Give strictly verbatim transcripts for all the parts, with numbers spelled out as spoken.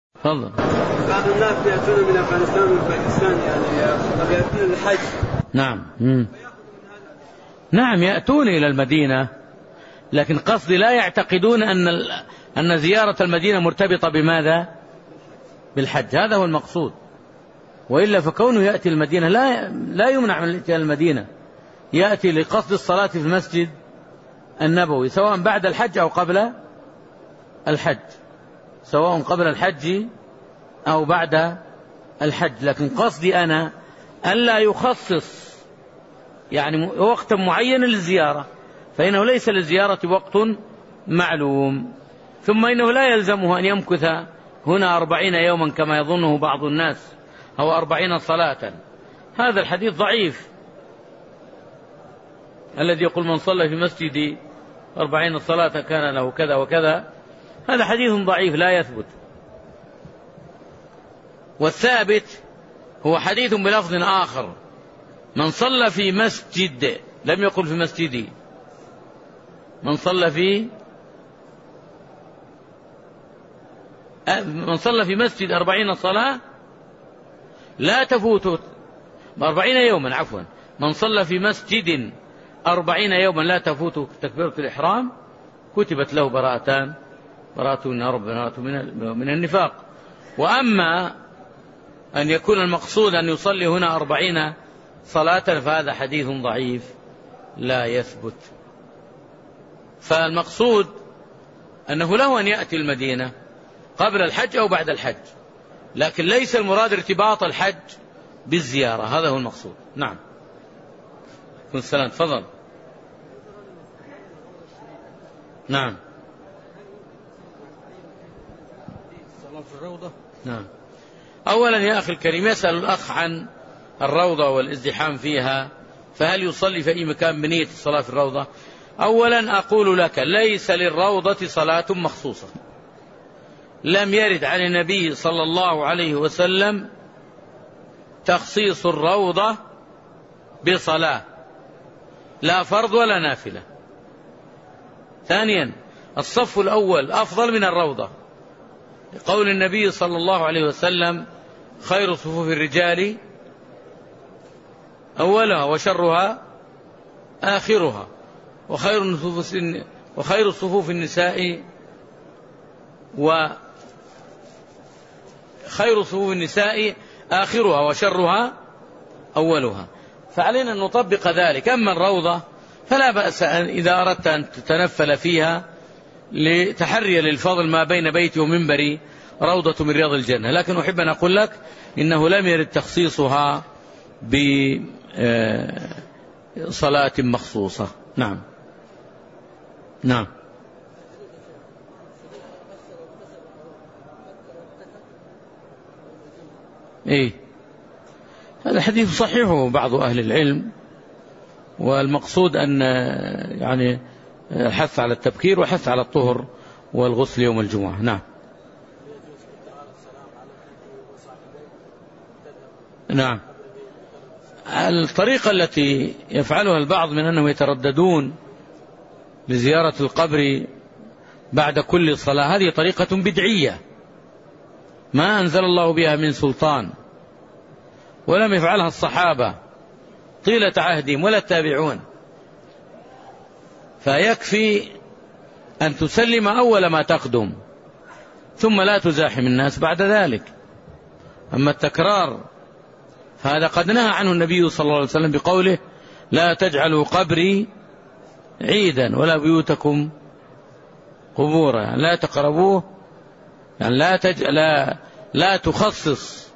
تفضل. بعض الناس يأتون من أفغانستان ومن باكستان يعني قد يأتون للحج. نعم. مم. نعم يأتون إلى المدينة، لكن قصدي لا يعتقدون أن أن زيارة المدينة مرتبطة بماذا؟ بالحج. هذا هو المقصود. وإلا فكونه يأتي المدينة لا لا يمنع من الاتيان المدينة، يأتي لقصد الصلاة في المسجد النبوي سواء بعد الحج أو قبل الحج، سواء قبل الحج أو بعد الحج. لكن قصدي أنا ألا يخصص يعني وقتا معينا للزيارة، فإنه ليس للزيارة وقت معلوم. ثم إنه لا يلزمه أن يمكث هنا أربعين يوما كما يظنه بعض الناس، أو أربعين صلاة. هذا الحديث ضعيف الذي يقول من صلى في مسجدي أربعين صلاة كان له كذا وكذا، هذا حديث ضعيف لا يثبت. والثابت هو حديث بلفظ آخر: من صلى في مسجد، لم يقل في مسجدي، من صلى في من صلى في مسجد أربعين صلاة لا تفوت أربعين يوما عفوا من صلى في مسجد أربعين يوما لا تفوت تكبيرة الإحرام كتبت له براءتان، براءة من النار وبراءة من النفاق. وأما أن يكون المقصود أن يصلي هنا أربعين صلاة فهذا حديث ضعيف لا يثبت. فالمقصود أنه له أن يأتي المدينة قبل الحج أو بعد الحج، لكن ليس المراد ارتباط الحج بالزيارة، هذا هو المقصود. نعم. كن السلام. تفضل. نعم. في الروضة. نعم. أولا يا أخي الكريم، يسأل الأخ عن الروضة والازدحام فيها، فهل يصلي في أي مكان بنية الصلاة في الروضة؟ أولا أقول لك ليس للروضة صلاة مخصوصة، لم يرد عن النبي صلى الله عليه وسلم تخصيص الروضة بصلاة، لا فرض ولا نافلة. ثانيا الصف الأول أفضل من الروضة، قول النبي صلى الله عليه وسلم: خير صفوف الرجال أولها وشرها آخرها، وخير وخير صفوف النساء وخير صفوف النساء آخرها وشرها أولها. فعلينا أن نطبق ذلك. أما الروضة فلا بأس أن إذا أردت أن تتنفل فيها لتحري للفضل ما بين بيتي ومنبري روضة من رياض الجنة، لكن أحب أن أقول لك إنه لم يرد تخصيصها بصلاة مخصوصة. نعم. نعم. إيه، هذا حديث صحيحه بعض أهل العلم، والمقصود أن يعني حث على التبكير وحث على الطهر والغسل يوم الجمعة. نعم. نعم. الطريقة التي يفعلها البعض من أنهم يترددون لزيارة القبر بعد كل صلاة، هذه طريقة بدعية ما أنزل الله بها من سلطان، ولم يفعلها الصحابة طيلة عهدهم ولا التابعون. فيكفي أن تسلم أول ما تقدم ثم لا تزاحم الناس بعد ذلك. أما التكرار فهذا قد نهى عنه النبي صلى الله عليه وسلم بقوله: لا تجعلوا قبري عيدا ولا بيوتكم قبورا، يعني لا تقربوه، يعني لا, تج... لا... لا تخصص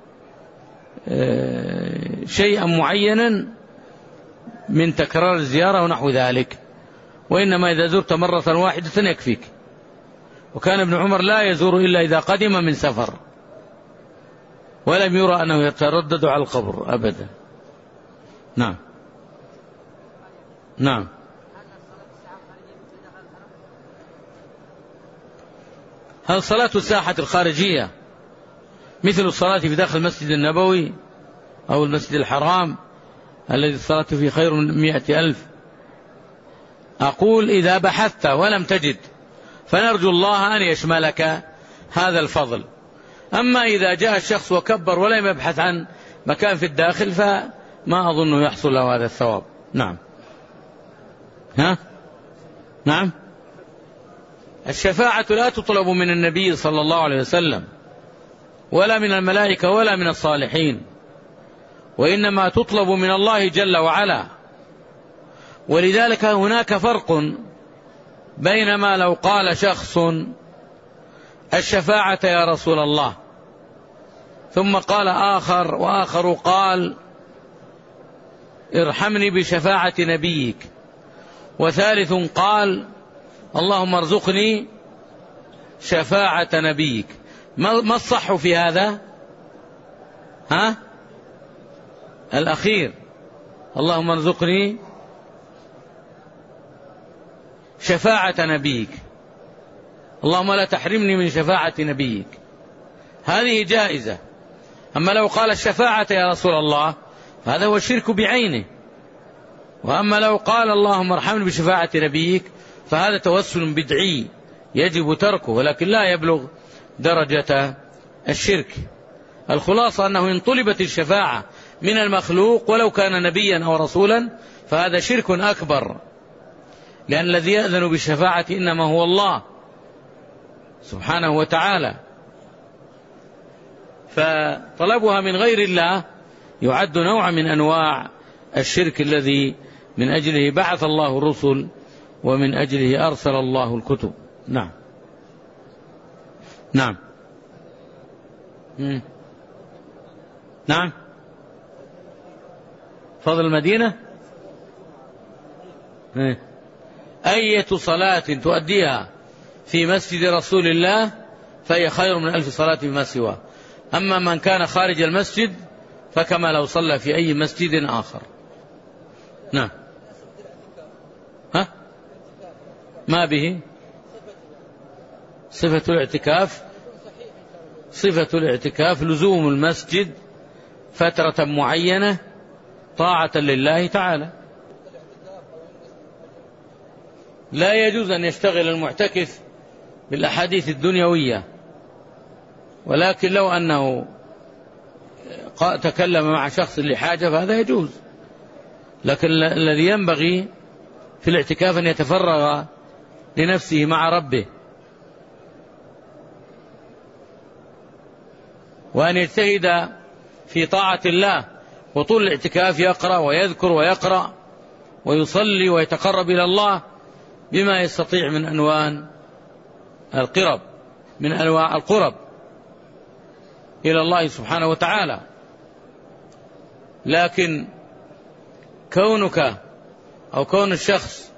شيئا معينا من تكرار الزيارة ونحو ذلك، وإنما إذا زرت مرة واحدة يكفيك. وكان ابن عمر لا يزور إلا إذا قدم من سفر، ولم يرى أنه يتردد على القبر أبدا. نعم. نعم. هل صلاة الساحة الخارجية مثل الصلاة في داخل المسجد النبوي أو المسجد الحرام الذي الصلاة فيه خير من مئة ألف؟ أقول إذا بحثت ولم تجد فنرجو الله أن يشملك هذا الفضل. أما إذا جاء الشخص وكبر ولم يبحث عن مكان في الداخل فما أظن يحصل له هذا الثواب. نعم. ها؟ نعم. الشفاعة لا تطلب من النبي صلى الله عليه وسلم ولا من الملائكة ولا من الصالحين، وإنما تطلب من الله جل وعلا. ولذلك هناك فرق بينما لو قال شخص الشفاعة يا رسول الله، ثم قال آخر وآخر قال ارحمني بشفاعة نبيك، وثالث قال اللهم ارزقني شفاعة نبيك، ما الصح في هذا؟ ها؟ الأخير، اللهم ارزقني شفاعة نبيك، اللهم لا تحرمني من شفاعة نبيك، هذه جائزة. أما لو قال الشفاعة يا رسول الله هذا هو الشرك بعينه. وأما لو قال اللهم ارحمني بشفاعة نبيك فهذا توسل بدعي يجب تركه، ولكن لا يبلغ درجة الشرك. الخلاصة أنه إن طلبت الشفاعة من المخلوق ولو كان نبيا أو رسولا فهذا شرك أكبر، لأن الذي يأذن بالشفاعة إنما هو الله سبحانه وتعالى، فطلبها من غير الله يعد نوع من أنواع الشرك الذي من أجله بعث الله الرسل ومن أجله أرسل الله الكتب. نعم. نعم. مم. نعم. فضل المدينة أية صلاة تؤديها في مسجد رسول الله فهي خير من ألف صلاة بما سواه. أما من كان خارج المسجد فكما لو صلى في أي مسجد آخر. نعم. ها؟ ما به صفة الاعتكاف؟ صفة الاعتكاف لزوم المسجد فترة معينة طاعة لله تعالى. لا يجوز أن يشتغل المعتكف بالأحاديث الدنيوية، ولكن لو أنه تكلم مع شخص لحاجة فهذا يجوز. لكن الذي ينبغي في الاعتكاف أن يتفرغ لنفسه مع ربه، وأن يجتهد في طاعة الله، وطول الاعتكاف يقرأ ويذكر ويقرأ ويصلي ويتقرب إلى الله بما يستطيع من أنواع القرب من أنواع القرب إلى الله سبحانه وتعالى. لكن كونك أو كون الشخص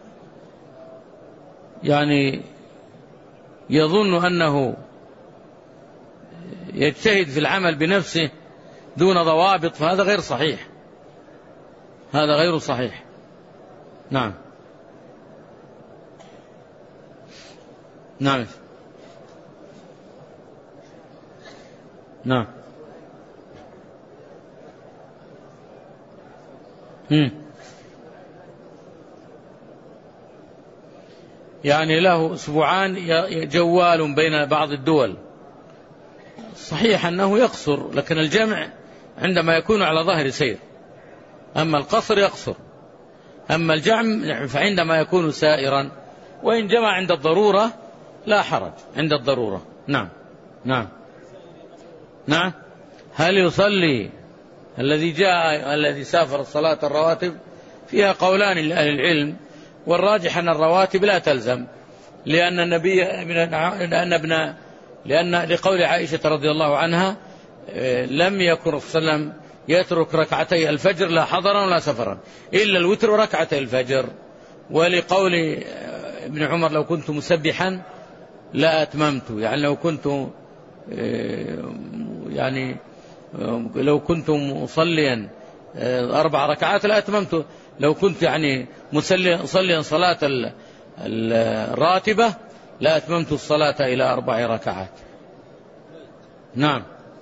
يعني يظن أنه يجتهد في العمل بنفسه دون ضوابط فهذا غير صحيح، هذا غير صحيح. نعم. نعم. نعم. مم. يعني له أسبوعان جوال بين بعض الدول، صحيح أنه يقصر، لكن الجمع عندما يكون على ظهر سير، أما القصر يقصر، أما الجمع فعندما يكون سائرا، وإن جمع عند الضرورة لا حرج عند الضرورة. نعم. نعم. نعم. هل يصلي الذي جاء الذي سافر الصلاة الرواتب؟ فيها قولان لأهل العلم، والراجح أن الرواتب لا تلزم، لأن النبي لأن ابن لأن لقول عائشة رضي الله عنها لم يكن صلى الله عليه وسلم يترك ركعتي الفجر لا حضرا ولا سفرا إلا الوتر وركعتي الفجر، ولقول ابن عمر لو كنت مسبحا لا أتممت، يعني لو كنت يعني لو كنت مصليا أربع ركعات لا أتممت، لو كنت يعني مصليا صلاة الراتبة لا أتممت الصلاة إلى أربع ركعات. نعم.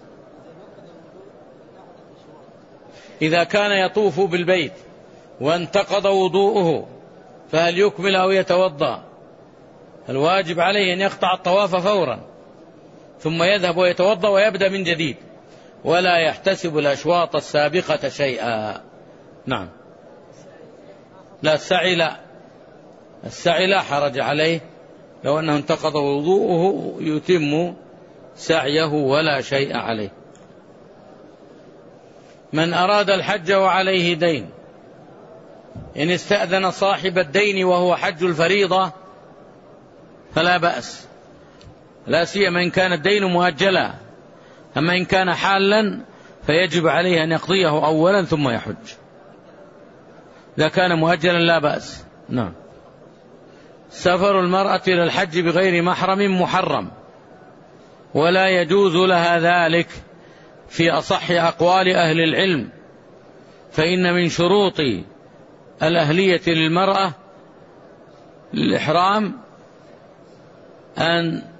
إذا كان يطوف بالبيت وانتقض وضوءه فهل يكمل أو يتوضأ؟ الواجب عليه أن يقطع الطواف فورا، ثم يذهب ويتوضأ ويبدأ من جديد، ولا يحتسب الأشواط السابقة شيئا. نعم. لا السعي لا، السعي لا حرج عليه، لو أنه انتقض وضوءه يتم سعيه ولا شيء عليه. من أراد الحج وعليه دين، إن استأذن صاحب الدين وهو حج الفريضة فلا بأس، لا سيما إن كان الدين مؤجلا. أما إن كان حالا فيجب عليه أن يقضيه أولا ثم يحج. إذا كان مؤجلا لا بأس. نعم. سفر المرأة إلى الحج بغير محرم محرم، ولا يجوز لها ذلك في أصح أقوال أهل العلم، فإن من شروط الأهلية للمرأة الإحرام أن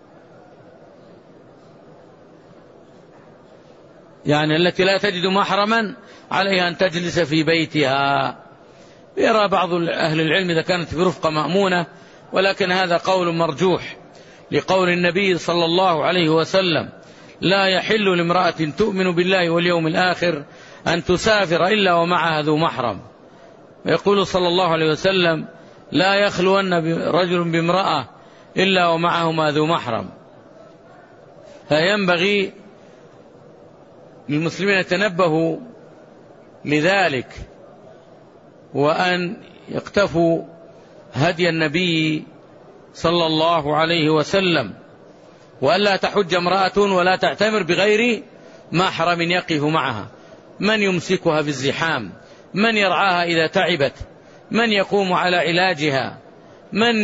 يعني التي لا تجد محرما عليها أن تجلس في بيتها. يرى بعض أهل العلم إذا كانت في رفقة مأمونة، ولكن هذا قول مرجوح لقول النبي صلى الله عليه وسلم: لا يحل لامرأة تؤمن بالله واليوم الآخر أن تسافر إلا ومعها ذو محرم. ويقول صلى الله عليه وسلم: لا يخلون رجل بامرأة إلا ومعهما ذو محرم. فينبغي للمسلمين يتنبهوا لذلك، وأن يقتفوا هدي النبي صلى الله عليه وسلم، وألا تحج امرأة ولا تعتمر بغير محرم يقف معها. من يمسكها في الزحام؟ من يرعاها إذا تعبت؟ من يقوم على علاجها؟ من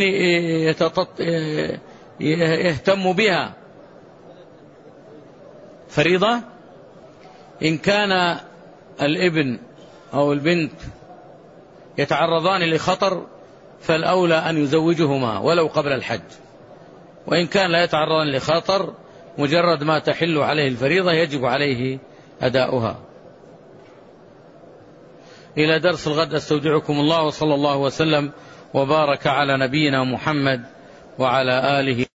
يهتم بها؟ فريضة. إن كان الابن أو البنت يتعرضان لخطر فالأولى أن يزوجهما ولو قبل الحج، وإن كان لا يتعرضان لخطر مجرد ما تحل عليه الفريضة يجب عليه أداؤها. إلى درس الغد، أستودعكم الله، وصلى الله وسلم وبارك على نبينا محمد وعلى آله.